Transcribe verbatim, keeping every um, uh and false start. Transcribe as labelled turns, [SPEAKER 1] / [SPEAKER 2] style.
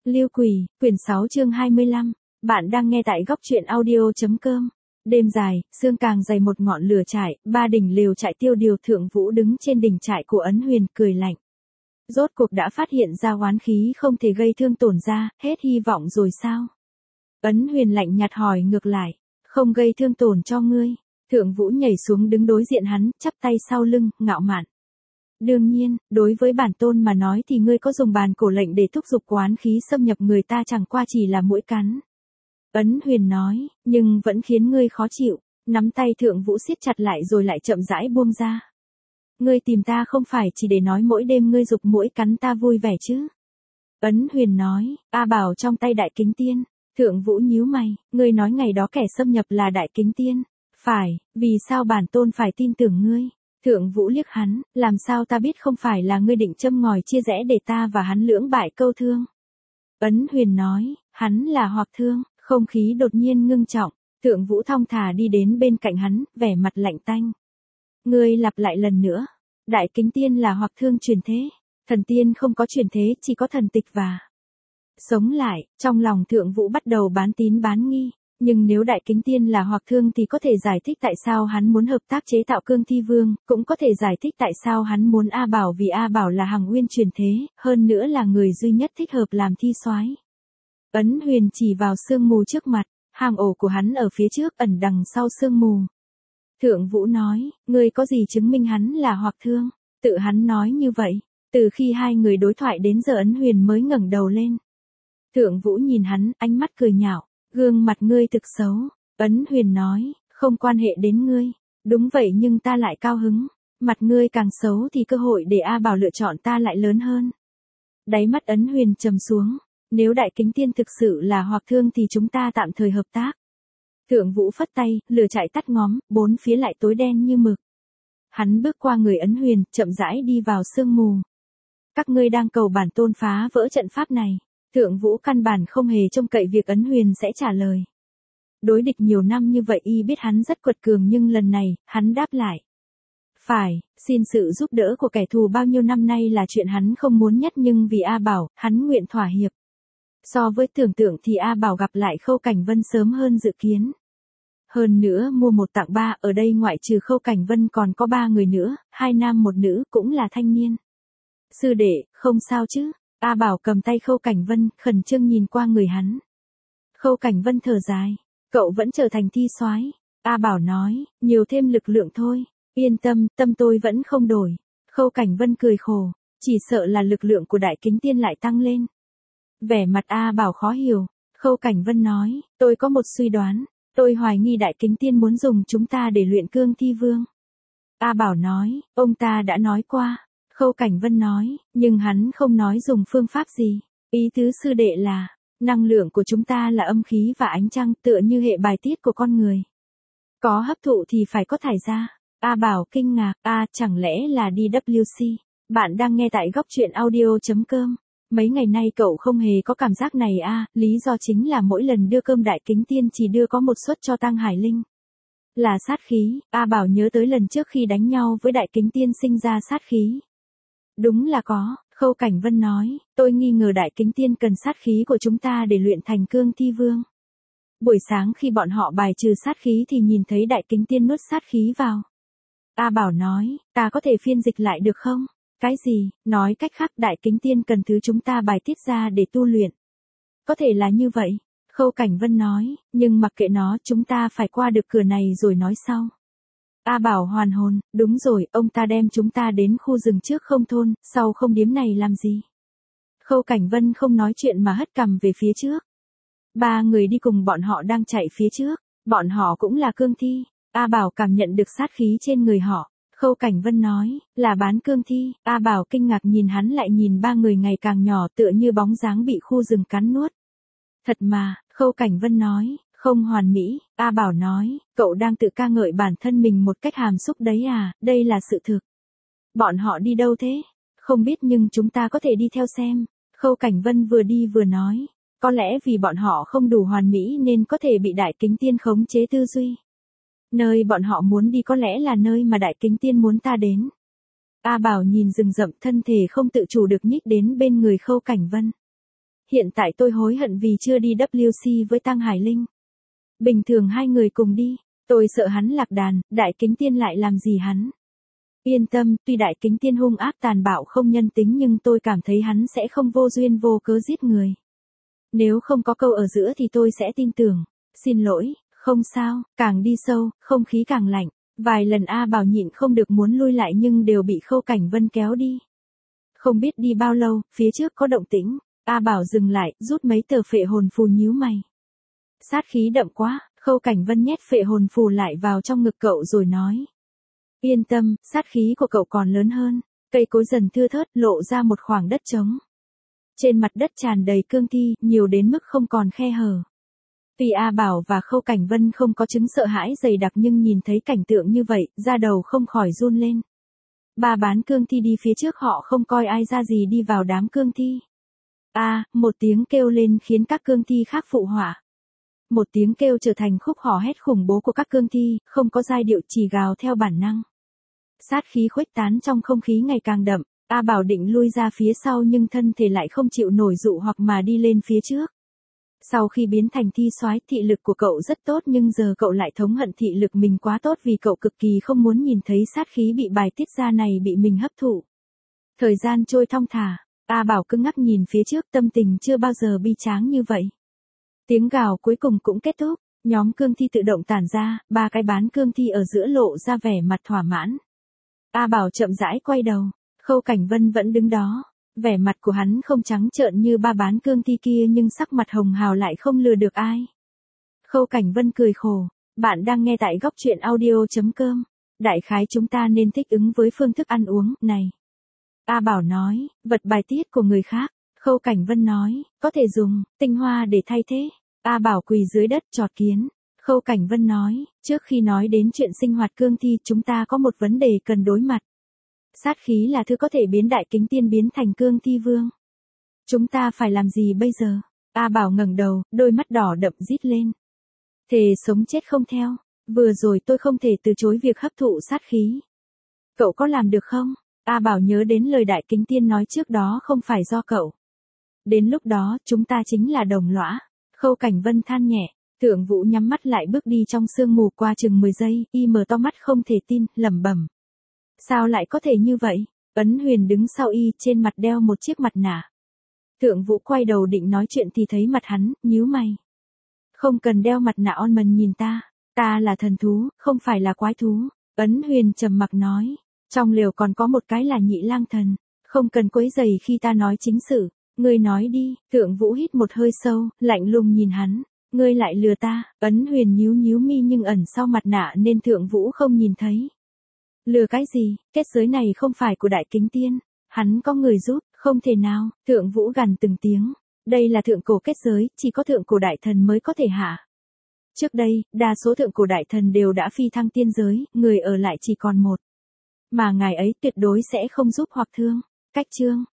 [SPEAKER 1] Lưu Quỳ, quyển sáu chương hai mươi lăm. Bạn đang nghe tại góc truyện audio.com. Đêm dài, sương càng dày một ngọn lửa trại, ba đỉnh lều trại Tiêu Điều Thượng Vũ đứng trên đỉnh trại của Ấn Huyền cười lạnh. Rốt cuộc đã phát hiện ra oán khí không thể gây thương tổn ra, hết hy vọng rồi sao? Ấn Huyền lạnh nhạt hỏi ngược lại, không gây thương tổn cho ngươi. Thượng Vũ nhảy xuống đứng đối diện hắn, chắp tay sau lưng, ngạo mạn. Đương nhiên, đối với bản tôn mà nói thì ngươi có dùng bàn cổ lệnh để thúc giục oán khí xâm nhập người ta chẳng qua chỉ là mũi cắn. Ấn Huyền nói, nhưng vẫn khiến ngươi khó chịu, nắm tay Thượng Vũ siết chặt lại rồi lại chậm rãi buông ra. Ngươi tìm ta không phải chỉ để nói mỗi đêm ngươi giục mũi cắn ta vui vẻ chứ. Ấn Huyền nói, A Bảo trong tay Đại Kính Tiên. Thượng Vũ nhíu mày, ngươi nói ngày đó kẻ xâm nhập là Đại Kính Tiên. Phải, vì sao bản tôn phải tin tưởng ngươi? Thượng Vũ liếc hắn, làm sao ta biết không phải là ngươi định châm ngòi chia rẽ để ta và hắn lưỡng bại câu thương. Ấn Huyền nói, hắn là Hoặc Thương, không khí đột nhiên ngưng trọng, Thượng Vũ thong thả đi đến bên cạnh hắn, vẻ mặt lạnh tanh. Ngươi lặp lại lần nữa, Đại Kính Tiên là Hoặc Thương truyền thế, thần tiên không có truyền thế, chỉ có thần tịch và sống lại, trong lòng Thượng Vũ bắt đầu bán tín bán nghi. Nhưng nếu Đại Kính Tiên là Hoặc Thương thì có thể giải thích tại sao hắn muốn hợp tác chế tạo Cương Thi Vương, cũng có thể giải thích tại sao hắn muốn A Bảo vì A Bảo là Hằng Uyên truyền thế, hơn nữa là người duy nhất thích hợp làm thi soái. Ấn Huyền chỉ vào sương mù trước mặt, hang ổ của hắn ở phía trước ẩn đằng sau sương mù. Thượng Vũ nói, ngươi có gì chứng minh hắn là Hoặc Thương? Tự hắn nói như vậy, từ khi hai người đối thoại đến giờ Ấn Huyền mới ngẩng đầu lên. Thượng Vũ nhìn hắn, ánh mắt cười nhạo. Gương mặt ngươi thực xấu, Ấn Huyền nói, không quan hệ đến ngươi. Đúng vậy nhưng ta lại cao hứng, mặt ngươi càng xấu thì cơ hội để A Bảo lựa chọn ta lại lớn hơn. Đáy mắt Ấn Huyền trầm xuống, nếu Đại Kính Tiên thực sự là Hoặc Thương thì chúng ta tạm thời hợp tác. Thượng Vũ phất tay, lửa trại tắt ngóm, bốn phía lại tối đen như mực. Hắn bước qua người Ấn Huyền, chậm rãi đi vào sương mù. Các ngươi đang cầu bản tôn phá vỡ trận pháp này. Thượng Vũ căn bản không hề trông cậy việc Ấn Huyền sẽ trả lời. Đối địch nhiều năm như vậy y biết hắn rất quật cường nhưng lần này, hắn đáp lại. Phải, xin sự giúp đỡ của kẻ thù bao nhiêu năm nay là chuyện hắn không muốn nhất nhưng vì A Bảo, hắn nguyện thỏa hiệp. So với tưởng tượng thì A Bảo gặp lại Khâu Cảnh Vân sớm hơn dự kiến. Hơn nữa mua một tặng ba, ở đây ngoại trừ Khâu Cảnh Vân còn có ba người nữa, hai nam một nữ cũng là thanh niên. Sư đệ, không sao chứ? A Bảo cầm tay Khâu Cảnh Vân, khẩn trương nhìn qua người hắn. Khâu Cảnh Vân thở dài, cậu vẫn trở thành thi soái. A Bảo nói, nhiều thêm lực lượng thôi, yên tâm, tâm tôi vẫn không đổi. Khâu Cảnh Vân cười khổ, chỉ sợ là lực lượng của Đại Kính Tiên lại tăng lên. Vẻ mặt A Bảo khó hiểu, Khâu Cảnh Vân nói, tôi có một suy đoán, tôi hoài nghi Đại Kính Tiên muốn dùng chúng ta để luyện Cương Thi Vương. A Bảo nói, ông ta đã nói qua. Khâu Cảnh Vân nói, nhưng hắn không nói dùng phương pháp gì. Ý tứ sư đệ là, năng lượng của chúng ta là âm khí và ánh trăng tựa như hệ bài tiết của con người. Có hấp thụ thì phải có thải ra. A Bảo kinh ngạc, a chẳng lẽ là đê vê xê. Bạn đang nghe tại góc truyện audio.com. Mấy ngày nay cậu không hề có cảm giác này a, lý do chính là mỗi lần đưa cơm Đại Kính Tiên chỉ đưa có một suất cho Tăng Hải Linh. Là sát khí, A Bảo nhớ tới lần trước khi đánh nhau với Đại Kính Tiên sinh ra sát khí. Đúng là có, Khâu Cảnh Vân nói, tôi nghi ngờ Đại Kính Tiên cần sát khí của chúng ta để luyện thành Cương Thi Vương. Buổi sáng khi bọn họ bài trừ sát khí thì nhìn thấy Đại Kính Tiên nuốt sát khí vào. A Bảo nói, ta có thể phiên dịch lại được không? Cái gì, nói cách khác Đại Kính Tiên cần thứ chúng ta bài tiết ra để tu luyện. Có thể là như vậy, Khâu Cảnh Vân nói, nhưng mặc kệ nó chúng ta phải qua được cửa này rồi nói sau. A Bảo hoàn hồn, đúng rồi, ông ta đem chúng ta đến khu rừng trước không thôn, sau không điếm này làm gì? Khâu Cảnh Vân không nói chuyện mà hất cằm về phía trước. Ba người đi cùng bọn họ đang chạy phía trước, bọn họ cũng là cương thi. A Bảo cảm nhận được sát khí trên người họ. Khâu Cảnh Vân nói, là bán cương thi. A Bảo kinh ngạc nhìn hắn lại nhìn ba người ngày càng nhỏ tựa như bóng dáng bị khu rừng cắn nuốt. Thật mà, Khâu Cảnh Vân nói. Không hoàn mỹ, A Bảo nói, cậu đang tự ca ngợi bản thân mình một cách hàm xúc đấy à, đây là sự thực. Bọn họ đi đâu thế? Không biết nhưng chúng ta có thể đi theo xem. Khâu Cảnh Vân vừa đi vừa nói, có lẽ vì bọn họ không đủ hoàn mỹ nên có thể bị Đại Kính Tiên khống chế tư duy. Nơi bọn họ muốn đi có lẽ là nơi mà Đại Kính Tiên muốn ta đến. A Bảo nhìn rừng rậm thân thể không tự chủ được nhích đến bên người Khâu Cảnh Vân. hiện tại tôi hối hận vì chưa đi vê kép xê với Tăng Hải Linh. Bình thường hai người cùng đi, tôi sợ hắn lạc đàn, Đại Kính Tiên lại làm gì hắn. Yên tâm, tuy Đại Kính Tiên hung ác tàn bạo không nhân tính nhưng tôi cảm thấy hắn sẽ không vô duyên vô cớ giết người. Nếu không có câu ở giữa thì tôi sẽ tin tưởng. Xin lỗi, không sao, càng đi sâu, không khí càng lạnh. Vài lần A Bảo nhịn không được muốn lui lại nhưng đều bị Khâu Cảnh Vân kéo đi. Không biết đi bao lâu, phía trước có động tĩnh, A Bảo dừng lại, rút mấy tờ phệ hồn phù nhíu mày. Sát khí đậm quá, Khâu Cảnh Vân nhét phệ hồn phù lại vào trong ngực cậu rồi nói. Yên tâm, sát khí của cậu còn lớn hơn. Cây cối dần thưa thớt, lộ ra một khoảng đất trống. Trên mặt đất tràn đầy cương thi, nhiều đến mức không còn khe hở. Tuy A Bảo và Khâu Cảnh Vân không có chứng sợ hãi dày đặc nhưng nhìn thấy cảnh tượng như vậy, da đầu không khỏi run lên. Ba bán cương thi đi phía trước họ không coi ai ra gì đi vào đám cương thi. A, à, một tiếng kêu lên khiến các cương thi khác phụ họa. Một tiếng kêu trở thành khúc hò hét khủng bố của các cương thi, không có giai điệu chỉ gào theo bản năng. Sát khí khuếch tán trong không khí ngày càng đậm, A Bảo định lui ra phía sau nhưng thân thể lại không chịu nổi dụ hoặc mà đi lên phía trước. Sau khi biến thành thi soái, thị lực của cậu rất tốt nhưng giờ cậu lại thống hận thị lực mình quá tốt vì cậu cực kỳ không muốn nhìn thấy sát khí bị bài tiết ra này bị mình hấp thụ. Thời gian trôi thong thả, A Bảo cứng ngắc nhìn phía trước, tâm tình chưa bao giờ bi tráng như vậy. Tiếng gào cuối cùng cũng kết thúc, nhóm cương thi tự động tản ra, ba cái bán cương thi ở giữa lộ ra vẻ mặt thỏa mãn. A Bảo chậm rãi quay đầu, Khâu Cảnh Vân vẫn đứng đó. Vẻ mặt của hắn không trắng trợn như ba bán cương thi kia nhưng sắc mặt hồng hào lại không lừa được ai. Khâu Cảnh Vân cười khổ, bạn đang nghe tại góc truyện audio chấm com. Đại khái chúng ta nên thích ứng với phương thức ăn uống này. A Bảo nói, vật bài tiết của người khác. Khâu Cảnh Vân nói, có thể dùng tinh hoa để thay thế. A Bảo quỳ dưới đất chọt kiến. Khâu Cảnh Vân nói, trước khi nói đến chuyện sinh hoạt cương thi chúng ta có một vấn đề cần đối mặt. Sát khí là thứ có thể biến Đại Kính Tiên biến thành cương thi vương. Chúng ta phải làm gì bây giờ? A Bảo ngẩng đầu, đôi mắt đỏ đậm rít lên. Thề sống chết không theo. Vừa rồi tôi không thể từ chối việc hấp thụ sát khí. Cậu có làm được không? A Bảo nhớ đến lời Đại Kính Tiên nói trước đó không phải do cậu. Đến lúc đó chúng ta chính là đồng lõa. Khâu Cảnh Vân than nhẹ. Thượng Vũ nhắm mắt lại bước đi trong sương mù qua chừng mười giây, y mở to mắt không thể tin, lẩm bẩm. Sao lại có thể như vậy? Ấn Huyền đứng sau y, trên mặt đeo một chiếc mặt nạ. Thượng Vũ quay đầu định nói chuyện thì thấy mặt hắn, nhíu mày. Không cần đeo mặt nạ on mần nhìn ta, ta là thần thú, không phải là quái thú. Ấn Huyền trầm mặc nói, trong lều còn có một cái là Nhị Lang Thần, không cần quấy rầy khi ta nói chính sự. Ngươi nói đi. Thượng Vũ hít một hơi sâu, lạnh lùng nhìn hắn. Ngươi lại lừa ta. Ấn Huyền nhíu nhíu mi nhưng ẩn sau mặt nạ nên Thượng Vũ không nhìn thấy. Lừa cái gì, kết giới này không phải của Đại Kính Tiên. Hắn có người giúp, không thể nào. Thượng Vũ gằn từng tiếng. Đây là thượng cổ kết giới, chỉ có thượng cổ đại thần mới có thể hạ. Trước đây, đa số thượng cổ đại thần đều đã phi thăng tiên giới, người ở lại chỉ còn một. Mà ngài ấy tuyệt đối sẽ không giúp hoặc thương. Cách chương.